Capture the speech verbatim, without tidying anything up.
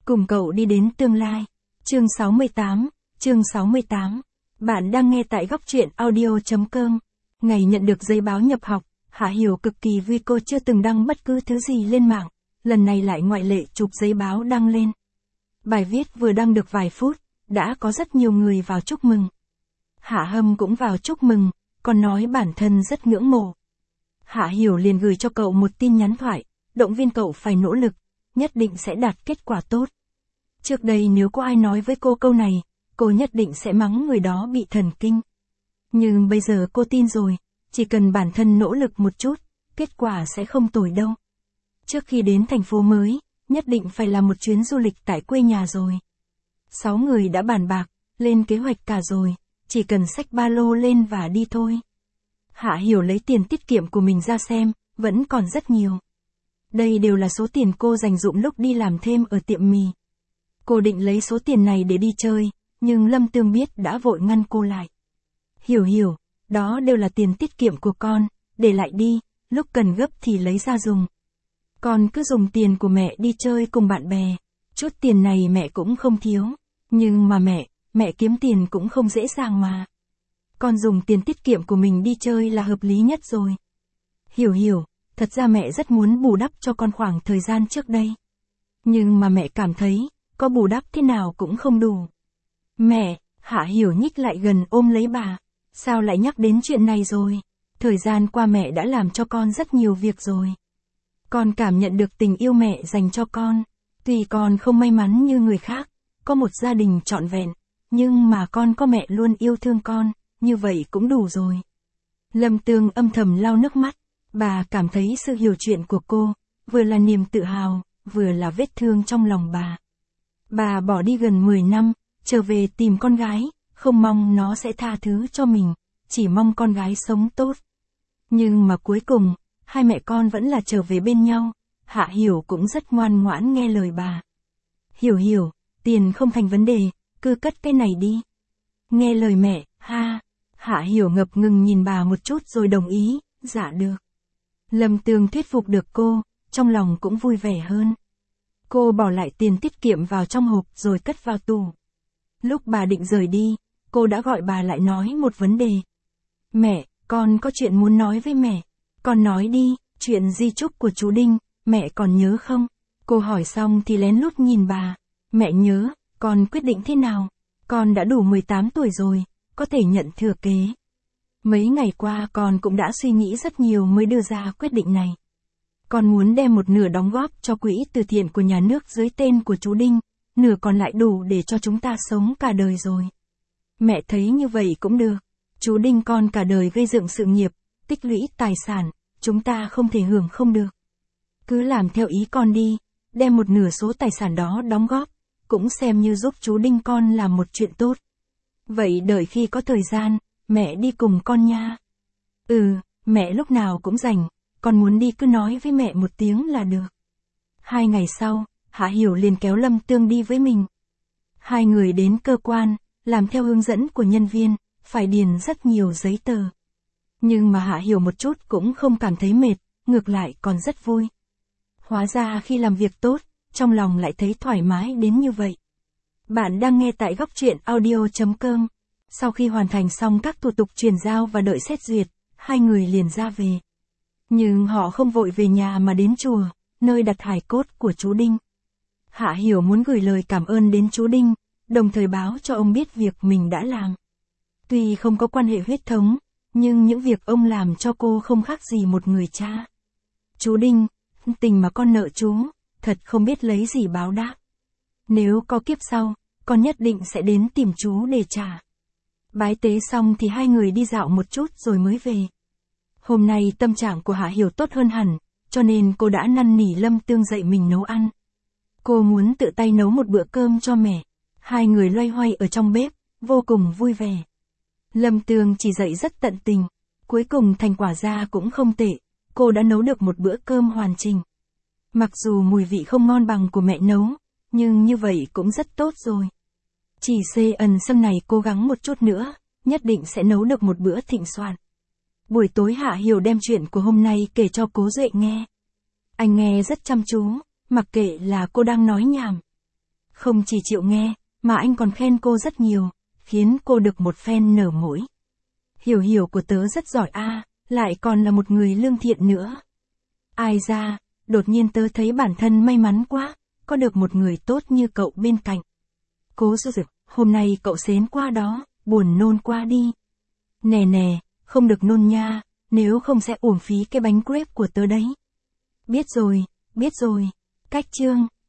Cùng cậu đi đến tương lai. Chương sáu mươi tám, chương sáu mươi tám. Bạn đang nghe tại góc truyện audio chấm com. Ngày nhận được giấy báo nhập học, Hạ Hiểu cực kỳ vui, cô chưa từng đăng bất cứ thứ gì lên mạng, lần này lại ngoại lệ chụp giấy báo đăng lên. Bài viết vừa đăng được vài phút, đã có rất nhiều người vào chúc mừng. Hạ Hâm cũng vào chúc mừng, còn nói bản thân rất ngưỡng mộ. Hạ Hiểu liền gửi cho cậu một tin nhắn thoại, động viên cậu phải nỗ lực, nhất định sẽ đạt kết quả tốt. Trước đây nếu có ai nói với cô câu này, cô nhất định sẽ mắng người đó bị thần kinh. Nhưng bây giờ cô tin rồi, chỉ cần bản thân nỗ lực một chút, kết quả sẽ không tồi đâu. Trước khi đến thành phố mới, nhất định phải làm một chuyến du lịch tại quê nhà rồi. Sáu người đã bàn bạc, lên kế hoạch cả rồi, chỉ cần xách ba lô lên và đi thôi. Hạ Hiểu lấy tiền tiết kiệm của mình ra xem, vẫn còn rất nhiều. Đây đều là số tiền cô dành dụm lúc đi làm thêm ở tiệm mì. Cô định lấy số tiền này để đi chơi, nhưng Lâm Tương biết đã vội ngăn cô lại. Hiểu Hiểu, đó đều là tiền tiết kiệm của con, để lại đi, lúc cần gấp thì lấy ra dùng. Con cứ dùng tiền của mẹ đi chơi cùng bạn bè, chút tiền này mẹ cũng không thiếu, nhưng mà mẹ, mẹ kiếm tiền cũng không dễ dàng mà. Con dùng tiền tiết kiệm của mình đi chơi là hợp lý nhất rồi. Hiểu Hiểu, thật ra mẹ rất muốn bù đắp cho con khoảng thời gian trước đây. Nhưng mà mẹ cảm thấy, có bù đắp thế nào cũng không đủ. Mẹ, Hạ Hiểu nhích lại gần ôm lấy bà. Sao lại nhắc đến chuyện này rồi? Thời gian qua mẹ đã làm cho con rất nhiều việc rồi. Con cảm nhận được tình yêu mẹ dành cho con. Tuy con không may mắn như người khác, có một gia đình trọn vẹn, nhưng mà con có mẹ luôn yêu thương con, như vậy cũng đủ rồi. Lâm Tương âm thầm lau nước mắt. Bà cảm thấy sự hiểu chuyện của cô, vừa là niềm tự hào, vừa là vết thương trong lòng bà. Bà bỏ đi gần mười năm, trở về tìm con gái, không mong nó sẽ tha thứ cho mình, chỉ mong con gái sống tốt. Nhưng mà cuối cùng, hai mẹ con vẫn là trở về bên nhau, Hạ Hiểu cũng rất ngoan ngoãn nghe lời bà. Hiểu Hiểu, tiền không thành vấn đề, cứ cất cái này đi. Nghe lời mẹ, ha. Hạ Hiểu ngập ngừng nhìn bà một chút rồi đồng ý, dạ được. Lâm Tương thuyết phục được cô, trong lòng cũng vui vẻ hơn. Cô bỏ lại tiền tiết kiệm vào trong hộp rồi cất vào tủ. Lúc bà định rời đi, cô đã gọi bà lại nói một vấn đề. Mẹ, con có chuyện muốn nói với mẹ. Con nói đi, chuyện di chúc của chú Đinh, mẹ còn nhớ không? Cô hỏi xong thì lén lút nhìn bà. Mẹ nhớ, con quyết định thế nào? Con đã đủ mười tám tuổi rồi, có thể nhận thừa kế. Mấy ngày qua con cũng đã suy nghĩ rất nhiều mới đưa ra quyết định này. Con muốn đem một nửa đóng góp cho quỹ từ thiện của nhà nước dưới tên của chú Đinh, nửa còn lại đủ để cho chúng ta sống cả đời rồi. Mẹ thấy như vậy cũng được. Chú Đinh con cả đời gây dựng sự nghiệp, tích lũy tài sản, chúng ta không thể hưởng không được. Cứ làm theo ý con đi, đem một nửa số tài sản đó đóng góp, cũng xem như giúp chú Đinh con làm một chuyện tốt. Vậy đợi khi có thời gian, mẹ đi cùng con nha. Ừ, mẹ lúc nào cũng rảnh, con muốn đi cứ nói với mẹ một tiếng là được. Hai ngày sau, Hạ Hiểu liền kéo Lâm Tương đi với mình. Hai người đến cơ quan, làm theo hướng dẫn của nhân viên, phải điền rất nhiều giấy tờ. Nhưng mà Hạ Hiểu một chút cũng không cảm thấy mệt, ngược lại còn rất vui. Hóa ra khi làm việc tốt, trong lòng lại thấy thoải mái đến như vậy. Bạn đang nghe tại góc truyện audio chấm com. Sau khi hoàn thành xong các thủ tục chuyển giao và đợi xét duyệt, hai người liền ra về. Nhưng họ không vội về nhà mà đến chùa, nơi đặt hài cốt của chú Đinh. Hạ Hiểu muốn gửi lời cảm ơn đến chú Đinh, đồng thời báo cho ông biết việc mình đã làm. Tuy không có quan hệ huyết thống, nhưng những việc ông làm cho cô không khác gì một người cha. Chú Đinh, tình mà con nợ chú, thật không biết lấy gì báo đáp. Nếu có kiếp sau, con nhất định sẽ đến tìm chú để trả. Bái tế xong thì hai người đi dạo một chút rồi mới về. Hôm nay tâm trạng của Hạ Hiểu tốt hơn hẳn, cho nên cô đã năn nỉ Lâm Tương dạy mình nấu ăn. Cô muốn tự tay nấu một bữa cơm cho mẹ. Hai người loay hoay ở trong bếp, vô cùng vui vẻ. Lâm Tương chỉ dạy rất tận tình, cuối cùng thành quả ra cũng không tệ, cô đã nấu được một bữa cơm hoàn chỉnh. Mặc dù mùi vị không ngon bằng của mẹ nấu, nhưng như vậy cũng rất tốt rồi. Chỉ xê ẩn sau này cố gắng một chút nữa, nhất định sẽ nấu được một bữa thịnh soạn. Buổi tối Hạ Hiểu đem chuyện của hôm nay kể cho Cố Duệ nghe. Anh nghe rất chăm chú, mặc kệ là cô đang nói nhảm. Không chỉ chịu nghe, mà anh còn khen cô rất nhiều, khiến cô được một phen nở mũi. Hiểu hiểu của tớ rất giỏi a, lại còn là một người lương thiện nữa. Ai ra, đột nhiên tớ thấy bản thân may mắn quá, có được một người tốt như cậu bên cạnh. Cố Dực, hôm nay cậu xến qua đó, buồn nôn qua đi. Nè nè, không được nôn nha, nếu không sẽ uổng phí cái bánh crepe của tớ đấy. Biết rồi, biết rồi. Cách chương